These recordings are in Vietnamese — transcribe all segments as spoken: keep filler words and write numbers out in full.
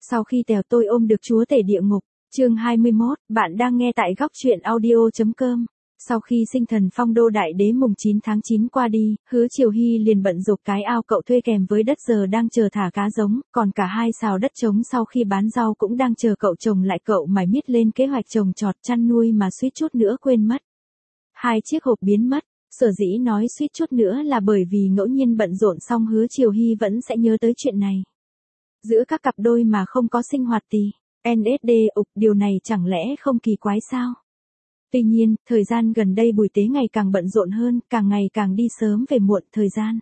Sau khi Tèo Tôi ôm được chúa tể địa ngục, chương hai mươi mốt, bạn đang nghe tại góc truyện audio chấm com. Sau khi sinh thần phong đô đại đế mùng chín tháng chín qua đi, Hứa Triều Hy liền bận rộp cái ao cậu thuê kèm với đất giờ đang chờ thả cá giống, còn cả hai xào đất trống sau khi bán rau cũng đang chờ cậu trồng lại. Cậu mải miết lên kế hoạch trồng trọt chăn nuôi mà suýt chút nữa quên mất. Hai chiếc hộp biến mất, sở dĩ nói suýt chút nữa là bởi vì ngẫu nhiên bận rộn xong Hứa Triều Hy vẫn sẽ nhớ tới chuyện này. Giữa các cặp đôi mà không có sinh hoạt thì en ét đê ục, điều này chẳng lẽ không kỳ quái sao? Tuy nhiên, thời gian gần đây Bùi Tế ngày càng bận rộn hơn, càng ngày càng đi sớm về muộn, thời gian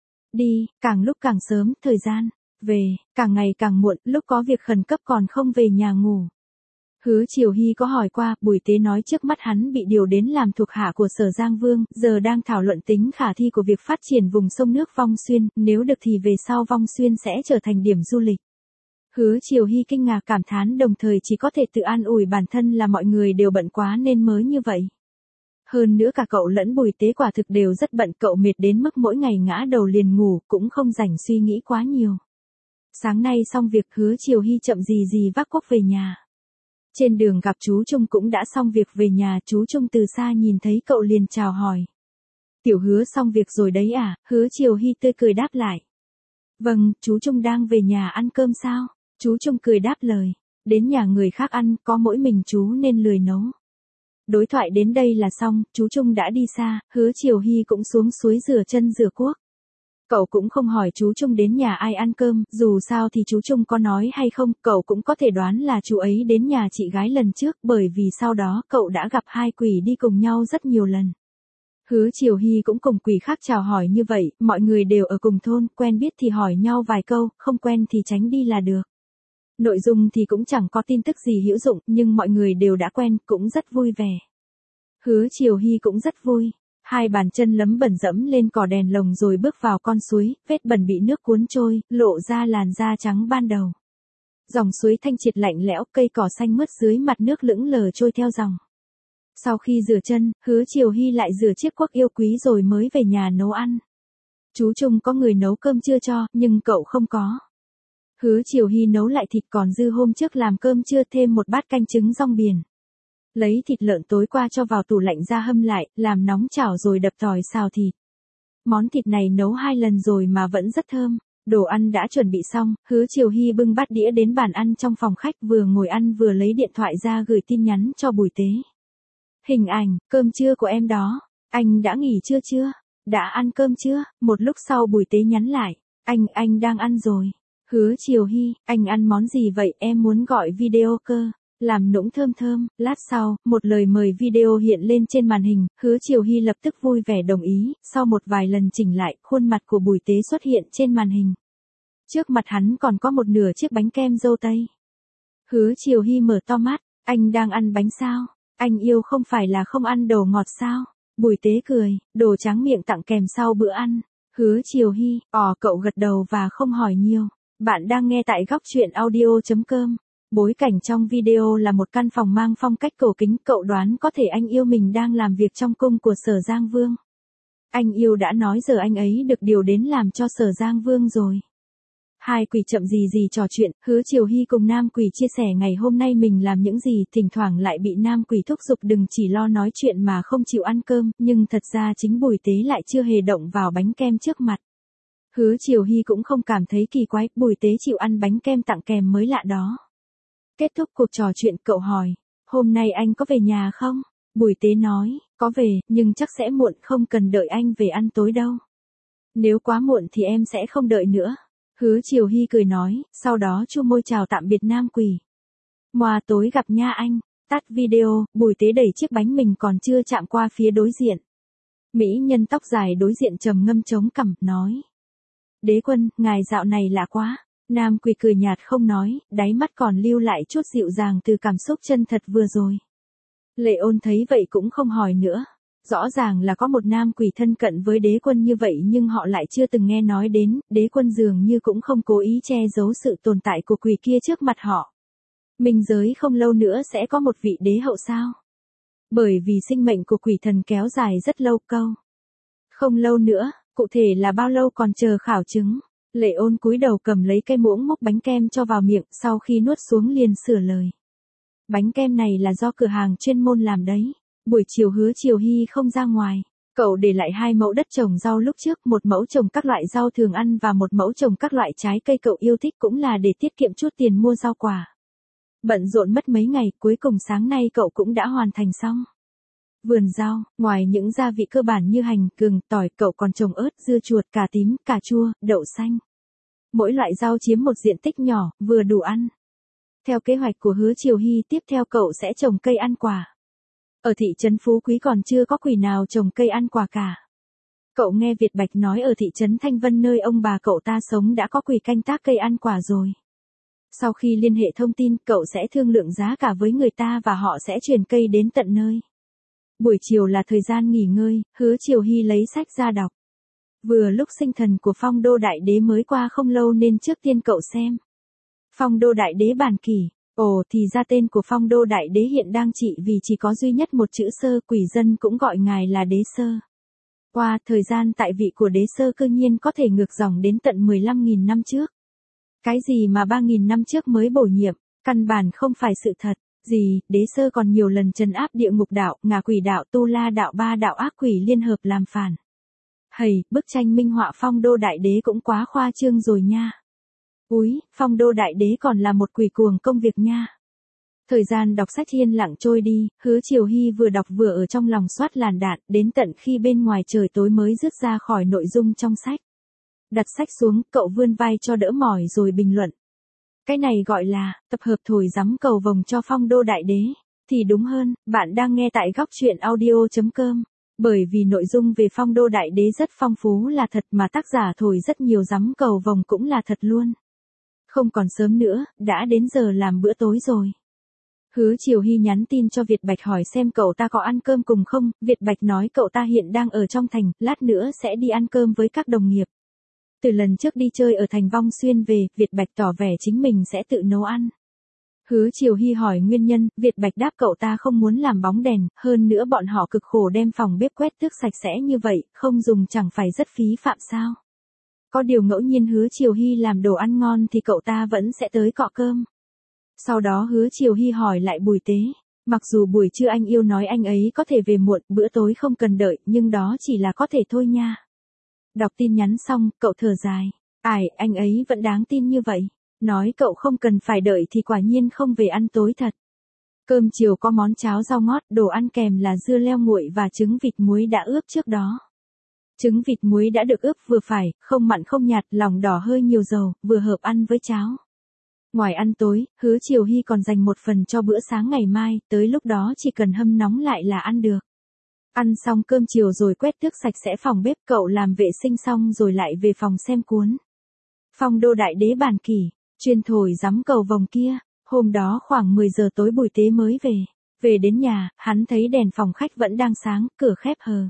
đi, càng lúc càng sớm, thời gian về, càng ngày càng muộn, lúc có việc khẩn cấp còn không về nhà ngủ. Hứa Triều Hy có hỏi qua, Bùi Tế nói trước mắt hắn bị điều đến làm thuộc hạ của Sở Giang Vương, giờ đang thảo luận tính khả thi của việc phát triển vùng sông nước Vong Xuyên, nếu được thì về sau Vong Xuyên sẽ trở thành điểm du lịch. Hứa Triều Hy kinh ngạc cảm thán, đồng thời chỉ có thể tự an ủi bản thân là mọi người đều bận quá nên mới như vậy. Hơn nữa cả cậu lẫn Bùi Tế quả thực đều rất bận, cậu mệt đến mức mỗi ngày ngã đầu liền ngủ, cũng không rảnh suy nghĩ quá nhiều. Sáng nay xong việc, Hứa Triều Hy chậm gì gì vác cuốc về nhà. Trên đường gặp chú Trung cũng đã xong việc về nhà, chú Trung từ xa nhìn thấy cậu liền chào hỏi. Tiểu Hứa xong việc rồi đấy à? Hứa Triều Hy tươi cười đáp lại. Vâng, chú Trung đang về nhà ăn cơm sao? Chú Trung cười đáp lời. Đến nhà người khác ăn, có mỗi mình chú nên lười nấu. Đối thoại đến đây là xong, chú Trung đã đi xa, Hứa Triều Hy cũng xuống suối rửa chân rửa cuốc. Cậu cũng không hỏi chú Trung đến nhà ai ăn cơm, dù sao thì chú Trung có nói hay không, cậu cũng có thể đoán là chú ấy đến nhà chị gái lần trước, bởi vì sau đó cậu đã gặp hai quỷ đi cùng nhau rất nhiều lần. Hứa Triều Hy cũng cùng quỷ khác chào hỏi như vậy, mọi người đều ở cùng thôn, quen biết thì hỏi nhau vài câu, không quen thì tránh đi là được. Nội dung thì cũng chẳng có tin tức gì hữu dụng, nhưng mọi người đều đã quen, cũng rất vui vẻ. Hứa Triều Hy cũng rất vui. Hai bàn chân lấm bẩn dẫm lên cỏ đèn lồng rồi bước vào con suối, vết bẩn bị nước cuốn trôi, lộ ra làn da trắng ban đầu. Dòng suối thanh triệt lạnh lẽo, cây cỏ xanh mướt dưới mặt nước lững lờ trôi theo dòng. Sau khi rửa chân, Hứa Triều Hy lại rửa chiếc cuốc yêu quý rồi mới về nhà nấu ăn. Chú Trung có người nấu cơm trưa cho, nhưng cậu không có. Hứa Triều Hy nấu lại thịt còn dư hôm trước làm cơm trưa, thêm một bát canh trứng rong biển. Lấy thịt lợn tối qua cho vào tủ lạnh ra hâm lại, làm nóng chảo rồi đập tỏi xào thịt. Món thịt này nấu hai lần rồi mà vẫn rất thơm. Đồ ăn đã chuẩn bị xong, Hứa Triều Hy bưng bát đĩa đến bàn ăn trong phòng khách, vừa ngồi ăn vừa lấy điện thoại ra gửi tin nhắn cho Bùi Tế. Hình ảnh, cơm trưa của em đó. Anh đã nghỉ trưa chưa? Đã ăn cơm chưa? Một lúc sau Bùi Tế nhắn lại. Anh, anh đang ăn rồi. Hứa Triều Hy, anh ăn món gì vậy? Em muốn gọi video cơ. Làm nũng thơm thơm. Lát sau, một lời mời video hiện lên trên màn hình, Hứa Triều Hy lập tức vui vẻ đồng ý, sau một vài lần chỉnh lại, khuôn mặt của Bùi Tế xuất hiện trên màn hình. Trước mặt hắn còn có một nửa chiếc bánh kem dâu tây. Hứa Triều Hy mở to mắt, anh đang ăn bánh sao? Anh yêu không phải là không ăn đồ ngọt sao? Bùi Tế cười, đồ tráng miệng tặng kèm sau bữa ăn. Hứa Triều Hy, ỏ cậu gật đầu và không hỏi nhiều. Bạn đang nghe tại góc truyện audio chấm com. Bối cảnh trong video là một căn phòng mang phong cách cổ kính, cậu đoán có thể anh yêu mình đang làm việc trong cung của Sở Giang Vương. Anh yêu đã nói giờ anh ấy được điều đến làm cho Sở Giang Vương rồi. Hai quỷ chậm gì gì trò chuyện, Hứa Triều Hy cùng nam quỷ chia sẻ ngày hôm nay mình làm những gì, thỉnh thoảng lại bị nam quỷ thúc giục đừng chỉ lo nói chuyện mà không chịu ăn cơm, nhưng thật ra chính Bùi Tế lại chưa hề động vào bánh kem trước mặt. Hứa Triều Hy cũng không cảm thấy kỳ quái, Bùi Tế chịu ăn bánh kem tặng kèm mới lạ đó. Kết thúc cuộc trò chuyện, cậu hỏi, hôm nay anh có về nhà không? Bùi Tế nói, có về, nhưng chắc sẽ muộn, không cần đợi anh về ăn tối đâu. Nếu quá muộn thì em sẽ không đợi nữa. Hứa Triều Hy cười nói, sau đó chu môi chào tạm biệt nam quỷ. Ngoà tối gặp nha anh. Tắt video, Bùi Tế đẩy chiếc bánh mình còn chưa chạm qua phía đối diện. Mỹ nhân tóc dài đối diện trầm ngâm chống cằm, nói. Đế quân, ngài dạo này lạ quá. Nam quỷ cười nhạt không nói, đáy mắt còn lưu lại chút dịu dàng từ cảm xúc chân thật vừa rồi. Lệ Ôn thấy vậy cũng không hỏi nữa. Rõ ràng là có một nam quỷ thân cận với đế quân như vậy nhưng họ lại chưa từng nghe nói đến, đế quân dường như cũng không cố ý che giấu sự tồn tại của quỷ kia trước mặt họ. Minh giới không lâu nữa sẽ có một vị đế hậu sao? Bởi vì sinh mệnh của quỷ thần kéo dài rất lâu câu. Không lâu nữa, cụ thể là bao lâu còn chờ khảo chứng. Lệ Ôn cúi đầu cầm lấy cái muỗng múc bánh kem cho vào miệng, sau khi nuốt xuống liền sửa lời. Bánh kem này là do cửa hàng chuyên môn làm đấy. Buổi chiều Hứa Triều Hy không ra ngoài. Cậu để lại hai mẫu đất trồng rau lúc trước, một mẫu trồng các loại rau thường ăn và một mẫu trồng các loại trái cây cậu yêu thích, cũng là để tiết kiệm chút tiền mua rau quả. Bận rộn mất mấy ngày, cuối cùng sáng nay cậu cũng đã hoàn thành xong. Vườn rau, ngoài những gia vị cơ bản như hành, gừng, tỏi, cậu còn trồng ớt, dưa chuột, cà tím, cà chua, đậu xanh. Mỗi loại rau chiếm một diện tích nhỏ, vừa đủ ăn. Theo kế hoạch của Hứa Triều Hy, tiếp theo cậu sẽ trồng cây ăn quả. Ở thị trấn Phú Quý còn chưa có quỷ nào trồng cây ăn quả cả. Cậu nghe Việt Bạch nói ở thị trấn Thanh Vân nơi ông bà cậu ta sống đã có quỷ canh tác cây ăn quả rồi. Sau khi liên hệ thông tin, cậu sẽ thương lượng giá cả với người ta và họ sẽ chuyển cây đến tận nơi. Buổi chiều là thời gian nghỉ ngơi, Hứa Triều Hy lấy sách ra đọc. Vừa lúc sinh thần của Phong Đô Đại Đế mới qua không lâu nên trước tiên cậu xem. Phong Đô Đại Đế bản kỷ. Ồ, thì ra tên của Phong Đô Đại Đế hiện đang trị vì chỉ có duy nhất một chữ Sơ, quỷ dân cũng gọi ngài là Đế Sơ. Qua thời gian tại vị của Đế Sơ cư nhiên có thể ngược dòng đến tận mười lăm nghìn năm trước. Cái gì mà ba nghìn năm trước mới bổ nhiệm, căn bản không phải sự thật. Gì, Đế Sơ còn nhiều lần trấn áp địa ngục đạo, ngạ quỷ đạo, tu la đạo, ba đạo ác quỷ liên hợp làm phản. Hầy, bức tranh minh họa Phong Đô Đại Đế cũng quá khoa trương rồi nha. Úi, Phong Đô Đại Đế còn là một quỷ cuồng công việc nha. Thời gian đọc sách yên lặng trôi đi, Hứa Triều Hy vừa đọc vừa ở trong lòng soát làn đạn, đến tận khi bên ngoài trời tối mới dứt ra khỏi nội dung trong sách. Đặt sách xuống, cậu vươn vai cho đỡ mỏi rồi bình luận. Cái này gọi là, tập hợp thổi giấm cầu vồng cho Phong Đô Đại Đế. Thì đúng hơn, bạn đang nghe tại góc truyện audio chấm com. Bởi vì nội dung về Phong Đô Đại Đế rất phong phú là thật mà tác giả thổi rất nhiều giấm cầu vồng cũng là thật luôn. Không còn sớm nữa, đã đến giờ làm bữa tối rồi. Hứa Triều Hy nhắn tin cho Việt Bạch hỏi xem cậu ta có ăn cơm cùng không, Việt Bạch nói cậu ta hiện đang ở trong thành, lát nữa sẽ đi ăn cơm với các đồng nghiệp. Từ lần trước đi chơi ở thành Vong Xuyên về, Việt Bạch tỏ vẻ chính mình sẽ tự nấu ăn. Hứa Triều Hy hỏi nguyên nhân, Việt Bạch đáp cậu ta không muốn làm bóng đèn, hơn nữa bọn họ cực khổ đem phòng bếp quét tước sạch sẽ như vậy, không dùng chẳng phải rất phí phạm sao. Có điều ngẫu nhiên Hứa Triều Hy làm đồ ăn ngon thì cậu ta vẫn sẽ tới cọ cơm. Sau đó Hứa Triều Hy hỏi lại Bùi Tế, mặc dù buổi trưa anh yêu nói anh ấy có thể về muộn, bữa tối không cần đợi, nhưng đó chỉ là có thể thôi nha. Đọc tin nhắn xong, cậu thở dài, ai, anh ấy vẫn đáng tin như vậy, nói cậu không cần phải đợi thì quả nhiên không về ăn tối thật. Cơm chiều có món cháo rau ngót, đồ ăn kèm là dưa leo nguội và trứng vịt muối đã ướp trước đó. Trứng vịt muối đã được ướp vừa phải, không mặn không nhạt, lòng đỏ hơi nhiều dầu, vừa hợp ăn với cháo. Ngoài ăn tối, Hứa Triều Hy còn dành một phần cho bữa sáng ngày mai, tới lúc đó chỉ cần hâm nóng lại là ăn được. Ăn xong cơm chiều rồi quét tước sạch sẽ phòng bếp, cậu làm vệ sinh xong rồi lại về phòng xem cuốn. Phong Đô Đại Đế bản kỷ, chuyên thổi giấm cầu vồng kia, hôm đó khoảng mười giờ tối Bùi Tế mới về. Về đến nhà, hắn thấy đèn phòng khách vẫn đang sáng, cửa khép hờ.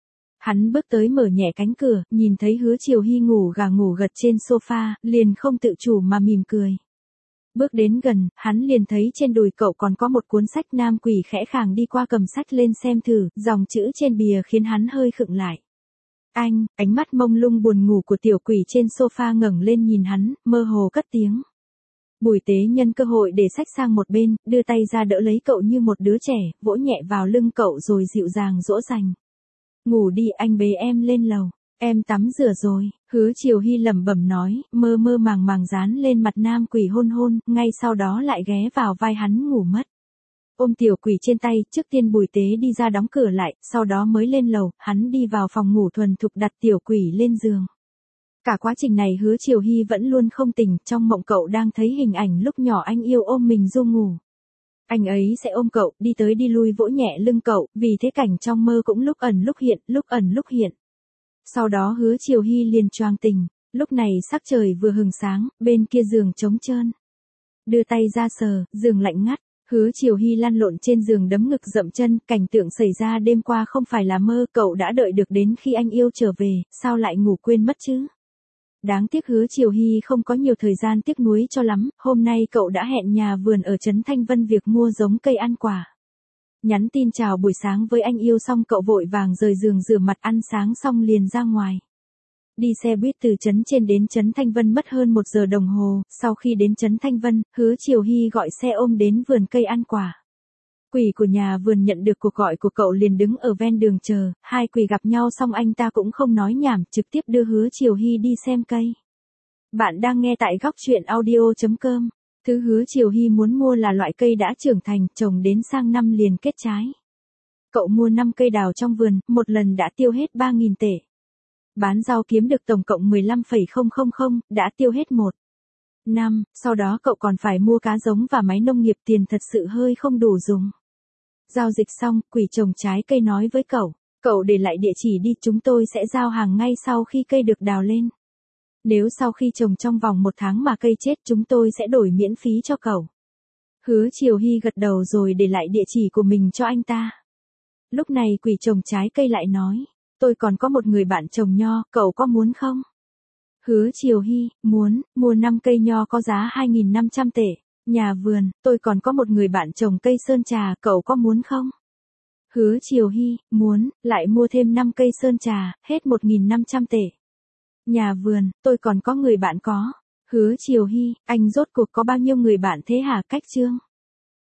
Hắn bước tới mở nhẹ cánh cửa, nhìn thấy Hứa Triều Hy ngủ gà ngủ gật trên sofa, liền không tự chủ mà mỉm cười. Bước đến gần, hắn liền thấy trên đùi cậu còn có một cuốn sách, nam quỷ khẽ khàng đi qua cầm sách lên xem thử, dòng chữ trên bìa khiến hắn hơi khựng lại. Anh, ánh mắt mông lung buồn ngủ của tiểu quỷ trên sofa ngẩng lên nhìn hắn, mơ hồ cất tiếng. Bùi Tế nhân cơ hội để sách sang một bên, đưa tay ra đỡ lấy cậu như một đứa trẻ, vỗ nhẹ vào lưng cậu rồi dịu dàng dỗ dành. Ngủ đi, anh bế em lên lầu. Em tắm rửa rồi, Hứa Triều Hy lẩm bẩm nói, mơ mơ màng màng dán lên mặt nam quỷ hôn hôn, ngay sau đó lại ghé vào vai hắn ngủ mất. Ôm tiểu quỷ trên tay, trước tiên Bùi Tế đi ra đóng cửa lại, sau đó mới lên lầu, hắn đi vào phòng ngủ thuần thục đặt tiểu quỷ lên giường. Cả quá trình này Hứa Triều Hy vẫn luôn không tỉnh, trong mộng cậu đang thấy hình ảnh lúc nhỏ anh yêu ôm mình ru ngủ. Anh ấy sẽ ôm cậu, đi tới đi lui vỗ nhẹ lưng cậu, vì thế cảnh trong mơ cũng lúc ẩn lúc hiện, lúc ẩn lúc hiện. Sau đó Hứa Triều Hy liền choàng tỉnh, lúc này sắc trời vừa hừng sáng, bên kia giường trống trơn. Đưa tay ra sờ, giường lạnh ngắt, Hứa Triều Hy lăn lộn trên giường đấm ngực dậm chân, cảnh tượng xảy ra đêm qua không phải là mơ, cậu đã đợi được đến khi anh yêu trở về, sao lại ngủ quên mất chứ? Đáng tiếc Hứa Triều Hy không có nhiều thời gian tiếc nuối cho lắm, hôm nay cậu đã hẹn nhà vườn ở trấn Thanh Vân việc mua giống cây ăn quả. Nhắn tin chào buổi sáng với anh yêu xong cậu vội vàng rời giường rửa mặt ăn sáng xong liền ra ngoài. Đi xe buýt từ trấn trên đến trấn Thanh Vân mất hơn một giờ đồng hồ, sau khi đến trấn Thanh Vân, Hứa Triều Hy gọi xe ôm đến vườn cây ăn quả. Quỷ của nhà vườn nhận được cuộc gọi của cậu liền đứng ở ven đường chờ, hai quỷ gặp nhau xong anh ta cũng không nói nhảm, trực tiếp đưa Hứa Triều Hy đi xem cây. Bạn đang nghe tại góc truyện audio chấm com. Thứ Hứa Triều Hy muốn mua là loại cây đã trưởng thành, trồng đến sang năm liền kết trái. Cậu mua năm cây đào trong vườn, một lần đã tiêu hết ba nghìn tệ. Bán rau kiếm được tổng cộng mười lăm phẩy không không không, đã tiêu hết một năm, sau đó cậu còn phải mua cá giống và máy nông nghiệp, tiền thật sự hơi không đủ dùng. Giao dịch xong, quỷ trồng trái cây nói với cậu, cậu để lại địa chỉ đi, chúng tôi sẽ giao hàng ngay sau khi cây được đào lên. Nếu sau khi trồng trong vòng một tháng mà cây chết chúng tôi sẽ đổi miễn phí cho cậu. Hứa Triều Hy gật đầu rồi để lại địa chỉ của mình cho anh ta. Lúc này quỷ trồng trái cây lại nói, tôi còn có một người bạn trồng nho, cậu có muốn không? Hứa Triều Hy, muốn, mua năm cây nho có giá hai nghìn năm trăm tệ. Nhà vườn, tôi còn có một người bạn trồng cây sơn trà, cậu có muốn không? Hứa Triều Hy, muốn, lại mua thêm năm cây sơn trà, hết một nghìn năm trăm tệ. Nhà vườn, tôi còn có người bạn có. Hứa Triều Hy, anh rốt cuộc có bao nhiêu người bạn thế hả? Cách chương.